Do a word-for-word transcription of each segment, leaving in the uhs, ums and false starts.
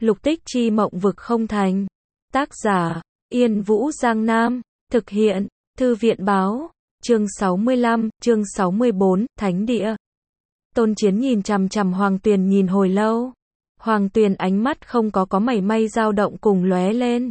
Lục Tích Chi mộng vực không thành. Tác giả, Yên Vũ Giang Nam. Thực hiện, Thư viện báo. Chương sáu mươi lăm, chương sáu mươi bốn, Thánh địa. Tôn Chiến nhìn chằm chằm Hoàng Tuyền nhìn hồi lâu. Hoàng Tuyền ánh mắt không có có mảy may dao động cùng lóe lên.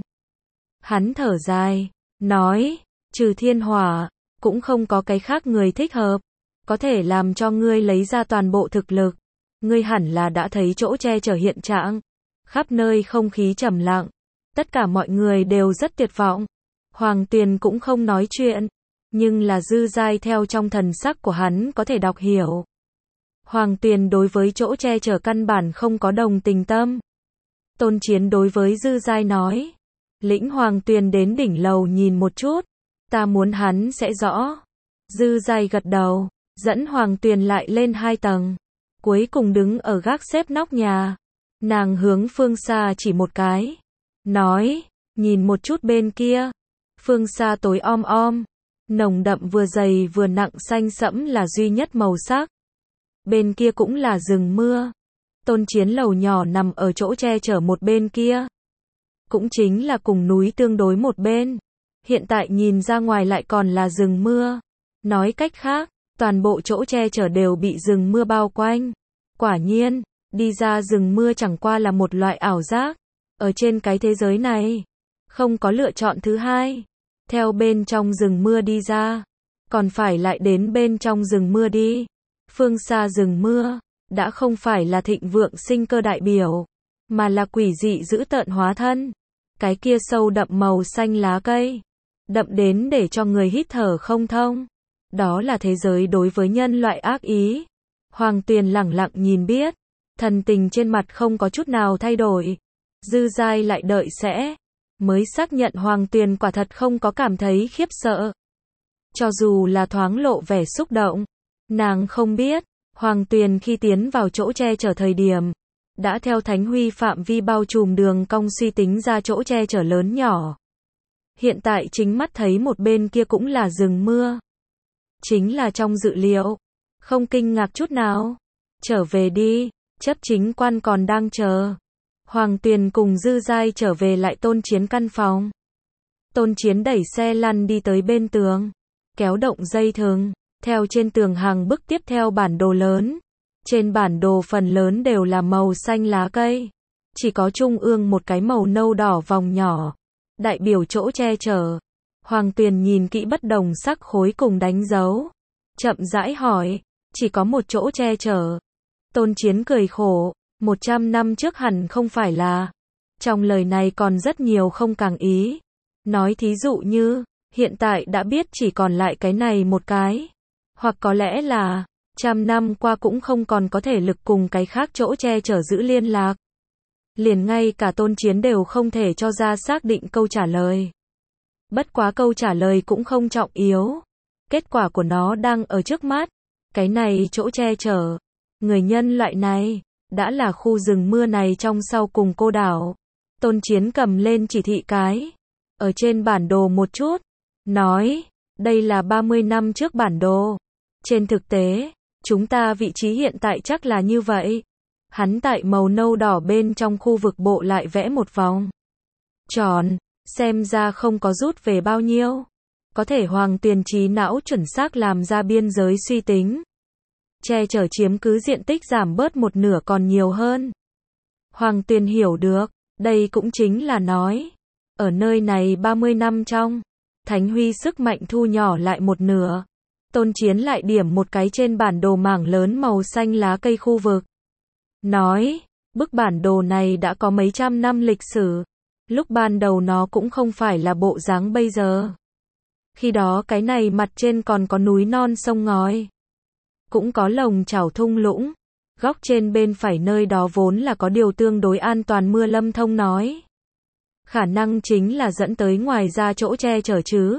Hắn thở dài, nói, trừ thiên hỏa, cũng không có cái khác người thích hợp, có thể làm cho ngươi lấy ra toàn bộ thực lực. Ngươi hẳn là đã thấy chỗ che chở hiện trạng. Khắp nơi không khí trầm lặng. Tất cả mọi người đều rất tuyệt vọng. Hoàng Tuyền cũng không nói chuyện. Nhưng là Dư Giai theo trong thần sắc của hắn có thể đọc hiểu. Hoàng Tuyền đối với chỗ che chở căn bản không có đồng tình tâm. Tôn Chiến đối với Dư Giai nói. Lĩnh Hoàng Tuyền đến đỉnh lầu nhìn một chút. Ta muốn hắn sẽ rõ. Dư Giai gật đầu. Dẫn Hoàng Tuyền lại lên hai tầng. Cuối cùng đứng ở gác xếp nóc nhà. Nàng hướng phương xa chỉ một cái. Nói, nhìn một chút bên kia. Phương xa tối om om. Nồng đậm vừa dày vừa nặng xanh sẫm là duy nhất màu sắc. Bên kia cũng là rừng mưa. Tôn Chiến lầu nhỏ nằm ở chỗ che chở một bên kia. Cũng chính là cùng núi tương đối một bên. Hiện tại nhìn ra ngoài lại còn là rừng mưa. Nói cách khác, toàn bộ chỗ che chở đều bị rừng mưa bao quanh. Quả nhiên, đi ra rừng mưa chẳng qua là một loại ảo giác. Ở trên cái thế giới này, không có lựa chọn thứ hai. Theo bên trong rừng mưa đi ra, còn phải lại đến bên trong rừng mưa đi. Phương xa rừng mưa, đã không phải là thịnh vượng sinh cơ đại biểu, mà là quỷ dị dữ tợn hóa thân. Cái kia sâu đậm màu xanh lá cây, đậm đến để cho người hít thở không thông. Đó là thế giới đối với nhân loại ác ý. Hoàng Tuyền lẳng lặng nhìn biết, thần tình trên mặt không có chút nào thay đổi. Dư Giai lại đợi sẽ, mới xác nhận Hoàng Tuyền quả thật không có cảm thấy khiếp sợ. Cho dù là thoáng lộ vẻ xúc động, nàng không biết, Hoàng Tuyền khi tiến vào chỗ che chở thời điểm, đã theo thánh huy phạm vi bao trùm đường cong suy tính ra chỗ che chở lớn nhỏ. Hiện tại chính mắt thấy một bên kia cũng là rừng mưa. Chính là trong dự liệu, không kinh ngạc chút nào. Trở về đi, chấp chính quan còn đang chờ. Hoàng Tuyền cùng Dư Giai trở về lại Tôn Chiến căn phòng. Tôn Chiến đẩy xe lăn đi tới bên tường, kéo động dây thừng, theo trên tường hàng bức tiếp theo bản đồ lớn. Trên bản đồ phần lớn đều là màu xanh lá cây, chỉ có trung ương một cái màu nâu đỏ vòng nhỏ, đại biểu chỗ che chở. Hoàng Tuyền nhìn kỹ bất đồng sắc khối cùng đánh dấu, chậm rãi hỏi, chỉ có một chỗ che chở. Tôn Chiến cười khổ, một trăm năm trước hẳn không phải là. Trong lời này còn rất nhiều không càng ý. Nói thí dụ như, hiện tại đã biết chỉ còn lại cái này một cái. Hoặc có lẽ là, trăm năm qua cũng không còn có thể lực cùng cái khác chỗ che chở giữ liên lạc. Liền ngay cả Tôn Chiến đều không thể cho ra xác định câu trả lời. Bất quá câu trả lời cũng không trọng yếu. Kết quả của nó đang ở trước mắt. Cái này chỗ che chở, người nhân loại này, đã là khu rừng mưa này trong sau cùng cô đảo. Tôn Chiến cầm lên chỉ thị cái, ở trên bản đồ một chút, nói, đây là ba mươi năm trước bản đồ. Trên thực tế, chúng ta vị trí hiện tại chắc là như vậy. Hắn tại màu nâu đỏ bên trong khu vực bộ lại vẽ một vòng tròn, xem ra không có rút về bao nhiêu. Có thể Hoàng Tuyền trí não chuẩn xác làm ra biên giới suy tính. Che chở chiếm cứ diện tích giảm bớt một nửa còn nhiều hơn. Hoàng Tuyền hiểu được, đây cũng chính là nói, ở nơi này ba mươi năm trong, Thánh Huy sức mạnh thu nhỏ lại một nửa. Tôn Chiến lại điểm một cái trên bản đồ mảng lớn màu xanh lá cây khu vực. Nói, bức bản đồ này đã có mấy trăm năm lịch sử. Lúc ban đầu nó cũng không phải là bộ dáng bây giờ. Khi đó cái này mặt trên còn có núi non sông ngòi. Cũng có lồng chảo thung lũng. Góc trên bên phải nơi đó vốn là có điều tương đối an toàn mưa lâm thông nói. Khả năng chính là dẫn tới ngoài ra chỗ che chở chứ.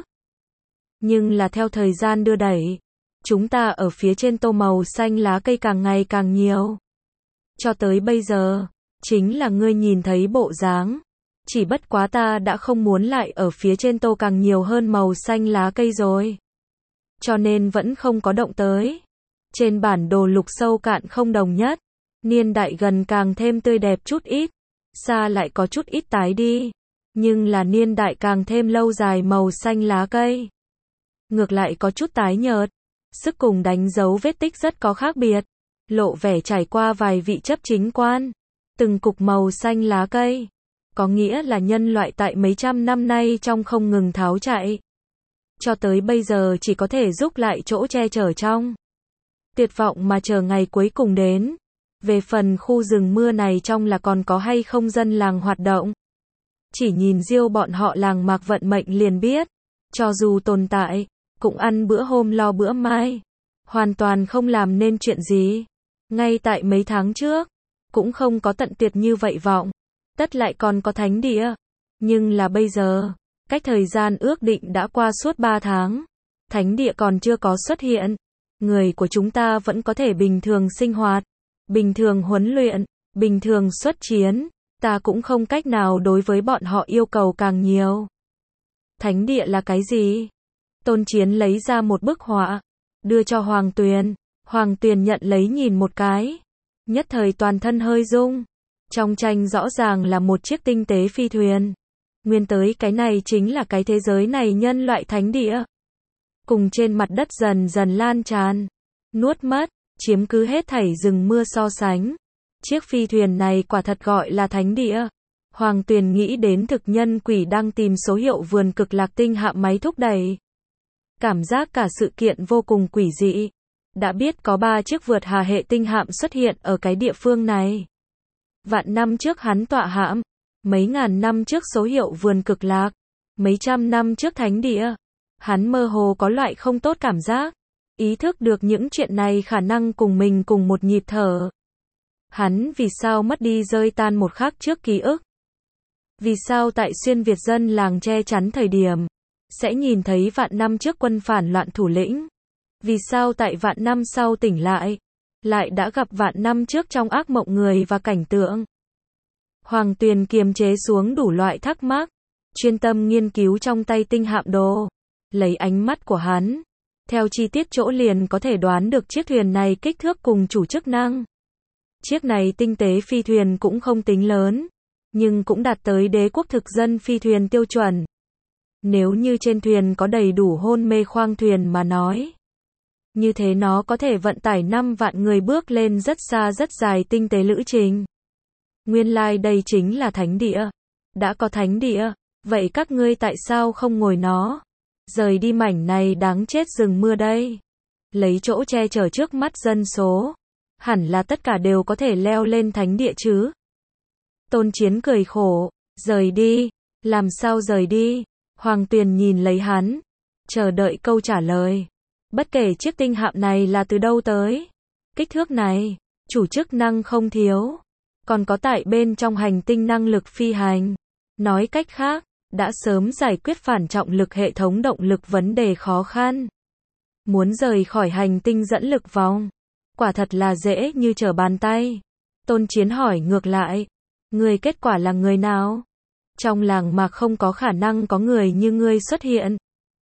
Nhưng là theo thời gian đưa đẩy, chúng ta ở phía trên tô màu xanh lá cây càng ngày càng nhiều. Cho tới bây giờ, chính là ngươi nhìn thấy bộ dáng. Chỉ bất quá ta đã không muốn lại ở phía trên tô càng nhiều hơn màu xanh lá cây rồi. Cho nên vẫn không có động tới. Trên bản đồ lục sâu cạn không đồng nhất. Niên đại gần càng thêm tươi đẹp chút ít. xa lại có chút ít tái đi, nhưng là niên đại càng thêm lâu dài màu xanh lá cây. Ngược lại có chút tái nhợt, sức cùng đánh dấu vết tích rất có khác biệt, lộ vẻ trải qua vài vị chấp chính quan, từng cục màu xanh lá cây, có nghĩa là nhân loại tại mấy trăm năm nay trong không ngừng tháo chạy. Cho tới bây giờ chỉ có thể giúp lại chỗ che chở trong tuyệt vọng mà chờ ngày cuối cùng đến. Về phần khu rừng mưa này trong là còn có hay không dân làng hoạt động, chỉ nhìn riêu bọn họ làng Mạc vận mệnh liền biết, cho dù tồn tại, cũng ăn bữa hôm lo bữa mai, hoàn toàn không làm nên chuyện gì. Ngay tại mấy tháng trước, cũng không có tận tuyệt như vậy vọng, tất lại còn có thánh địa. Nhưng là bây giờ, cách thời gian ước định đã qua suốt ba tháng, thánh địa còn chưa có xuất hiện, người của chúng ta vẫn có thể bình thường sinh hoạt, bình thường huấn luyện, bình thường xuất chiến, ta cũng không cách nào đối với bọn họ yêu cầu càng nhiều. Thánh địa là cái gì? Tôn Chiến lấy ra một bức họa, đưa cho Hoàng Tuyền. Hoàng Tuyền nhận lấy nhìn một cái, nhất thời toàn thân hơi rung. Trong tranh rõ ràng là một chiếc tinh tế phi thuyền. Nguyên tới cái này chính là cái thế giới này nhân loại thánh địa. Cùng trên mặt đất dần dần lan tràn, nuốt mất, chiếm cứ hết thảy rừng mưa so sánh. Chiếc phi thuyền này quả thật gọi là thánh địa. Hoàng Tuyền nghĩ đến thực nhân quỷ đang tìm số hiệu vườn cực lạc tinh hạm máy thúc đẩy. Cảm giác cả sự kiện vô cùng quỷ dị. Đã biết có ba chiếc vượt hà hệ tinh hạm xuất hiện ở cái địa phương này. Vạn năm trước hắn tọa hãm, mấy ngàn năm trước số hiệu vườn cực lạc, mấy trăm năm trước thánh địa. Hắn mơ hồ có loại không tốt cảm giác, ý thức được những chuyện này khả năng cùng mình cùng một nhịp thở. Hắn vì sao mất đi rơi tan một khắc trước ký ức? Vì sao tại xuyên Việt dân làng che chắn thời điểm, sẽ nhìn thấy vạn năm trước quân phản loạn thủ lĩnh? Vì sao tại vạn năm sau tỉnh lại, lại đã gặp vạn năm trước trong ác mộng người và cảnh tượng? Hoàng Tuyền kiềm chế xuống đủ loại thắc mắc, chuyên tâm nghiên cứu trong tay tinh hạm đồ. Lấy ánh mắt của hắn, theo chi tiết chỗ liền có thể đoán được chiếc thuyền này kích thước cùng chủ chức năng. Chiếc này tinh tế phi thuyền cũng không tính lớn, nhưng cũng đạt tới đế quốc thực dân phi thuyền tiêu chuẩn. Nếu như trên thuyền có đầy đủ hôn mê khoang thuyền mà nói, như thế nó có thể vận tải năm vạn người bước lên rất xa rất dài tinh tế lữ trình. Nguyên lai like đây chính là thánh địa. Đã có thánh địa, vậy các ngươi tại sao không ngồi nó? Rời đi mảnh này đáng chết rừng mưa đây. Lấy chỗ che chở trước mắt dân số. Hẳn là tất cả đều có thể leo lên thánh địa chứ. Tôn Chiến cười khổ. Rời đi. Làm sao rời đi? Hoàng Tuyền nhìn lấy hắn, chờ đợi câu trả lời. Bất kể chiếc tinh hạm này là từ đâu tới, kích thước này, chủ chức năng không thiếu, còn có tại bên trong hành tinh năng lực phi hành. Nói cách khác, đã sớm giải quyết phản trọng lực hệ thống động lực vấn đề khó khăn. Muốn rời khỏi hành tinh dẫn lực vòng, quả thật là dễ như trở bàn tay. Tôn Chiến hỏi ngược lại, người kết quả là người nào? Trong làng mà không có khả năng có người như ngươi xuất hiện.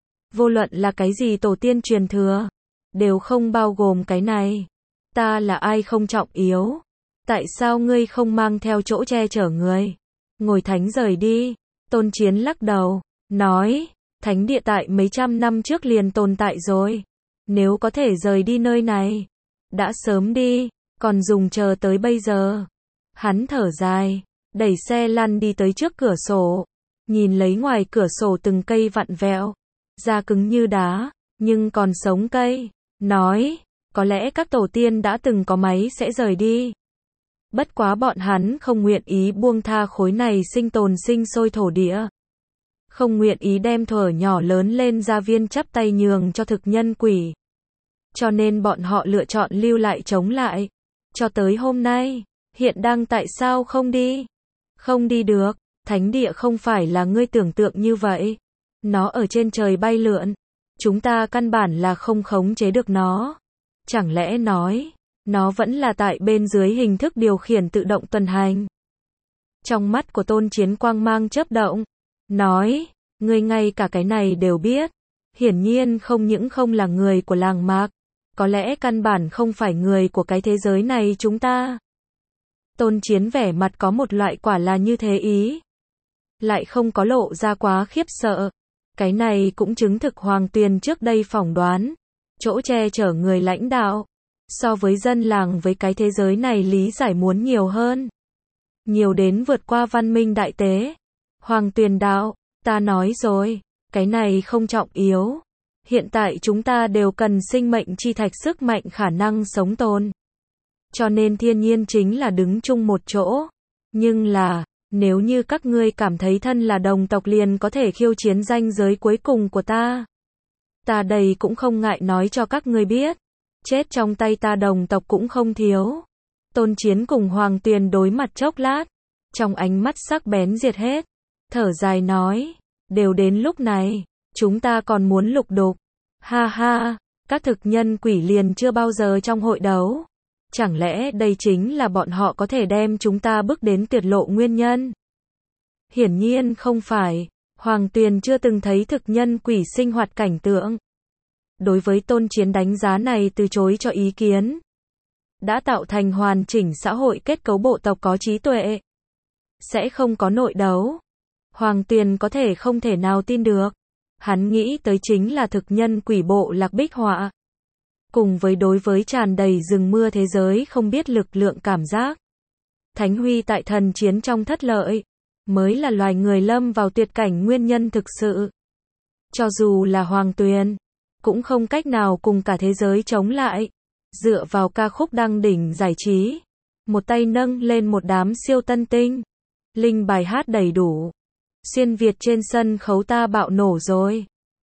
Vô luận là cái gì tổ tiên truyền thừa, đều không bao gồm cái này. Ta là ai không trọng yếu. Tại sao ngươi không mang theo chỗ che chở người? Ngồi thánh rời đi. Tôn Chiến lắc đầu, nói, thánh địa tại mấy trăm năm trước liền tồn tại rồi. Nếu có thể rời đi nơi này, đã sớm đi, còn dùng chờ tới bây giờ. Hắn thở dài, đẩy xe lăn đi tới trước cửa sổ, nhìn lấy ngoài cửa sổ từng cây vặn vẹo, da cứng như đá, nhưng còn sống cây, nói, có lẽ các tổ tiên đã từng có máy sẽ rời đi. Bất quá bọn hắn không nguyện ý buông tha khối này sinh tồn sinh sôi thổ địa. Không nguyện ý đem thuở nhỏ lớn lên gia viên chắp tay nhường cho thực nhân quỷ. Cho nên bọn họ lựa chọn lưu lại chống lại. Cho tới hôm nay, hiện đang tại sao không đi? Không đi được, thánh địa không phải là ngươi tưởng tượng như vậy. Nó ở trên trời bay lượn. Chúng ta căn bản là không khống chế được nó. Chẳng lẽ nói, nó vẫn là tại bên dưới hình thức điều khiển tự động tuần hành? Trong mắt của Tôn Chiến quang mang chớp động, nói, ngươi ngay cả cái này đều biết. Hiển nhiên không những không là người của làng Mạc, có lẽ căn bản không phải người của cái thế giới này chúng ta. Tôn Chiến vẻ mặt có một loại quả là như thế ý. Lại không có lộ ra quá khiếp sợ. Cái này cũng chứng thực Hoàng Tuyền trước đây phỏng đoán. Chỗ che chở người lãnh đạo. So với dân làng với cái thế giới này lý giải muốn nhiều hơn. Nhiều đến vượt qua văn minh đại tế. Hoàng Tuyền đạo, ta nói rồi, cái này không trọng yếu. Hiện tại chúng ta đều cần sinh mệnh chi thạch sức mạnh khả năng sống tồn. Cho nên thiên nhiên chính là đứng chung một chỗ. Nhưng là, nếu như các ngươi cảm thấy thân là đồng tộc liền có thể khiêu chiến ranh giới cuối cùng của ta. Ta đây cũng không ngại nói cho các ngươi biết. Chết trong tay ta đồng tộc cũng không thiếu. Tôn Chiến cùng Hoàng Tuyền đối mặt chốc lát. Trong ánh mắt sắc bén diệt hết. Thở dài nói. Đều đến lúc này. Chúng ta còn muốn lục đục. Ha ha. Các thực nhân quỷ liền chưa bao giờ trong hội đấu. Chẳng lẽ đây chính là bọn họ có thể đem chúng ta bước đến tuyệt lộ nguyên nhân? Hiển nhiên không phải. Hoàng Tuyền chưa từng thấy thực nhân quỷ sinh hoạt cảnh tượng. Đối với Tôn Chiến đánh giá này từ chối cho ý kiến. Đã tạo thành hoàn chỉnh xã hội kết cấu bộ tộc có trí tuệ. Sẽ không có nội đấu. Hoàng Tuyền có thể không thể nào tin được. Hắn nghĩ tới chính là thực nhân quỷ bộ lạc bích họa. Cùng với đối với tràn đầy rừng mưa thế giới không biết lực lượng cảm giác. Thánh Huy tại thần chiến trong thất lợi. Mới là loài người lâm vào tuyệt cảnh nguyên nhân thực sự. Cho dù là Hoàng Tuyền. Cũng không cách nào cùng cả thế giới chống lại. Dựa vào ca khúc đăng đỉnh giải trí. Một tay nâng lên một đám siêu tân tinh. Linh bài hát đầy đủ. Xuyên Việt trên sân khấu ta bạo nổ rồi.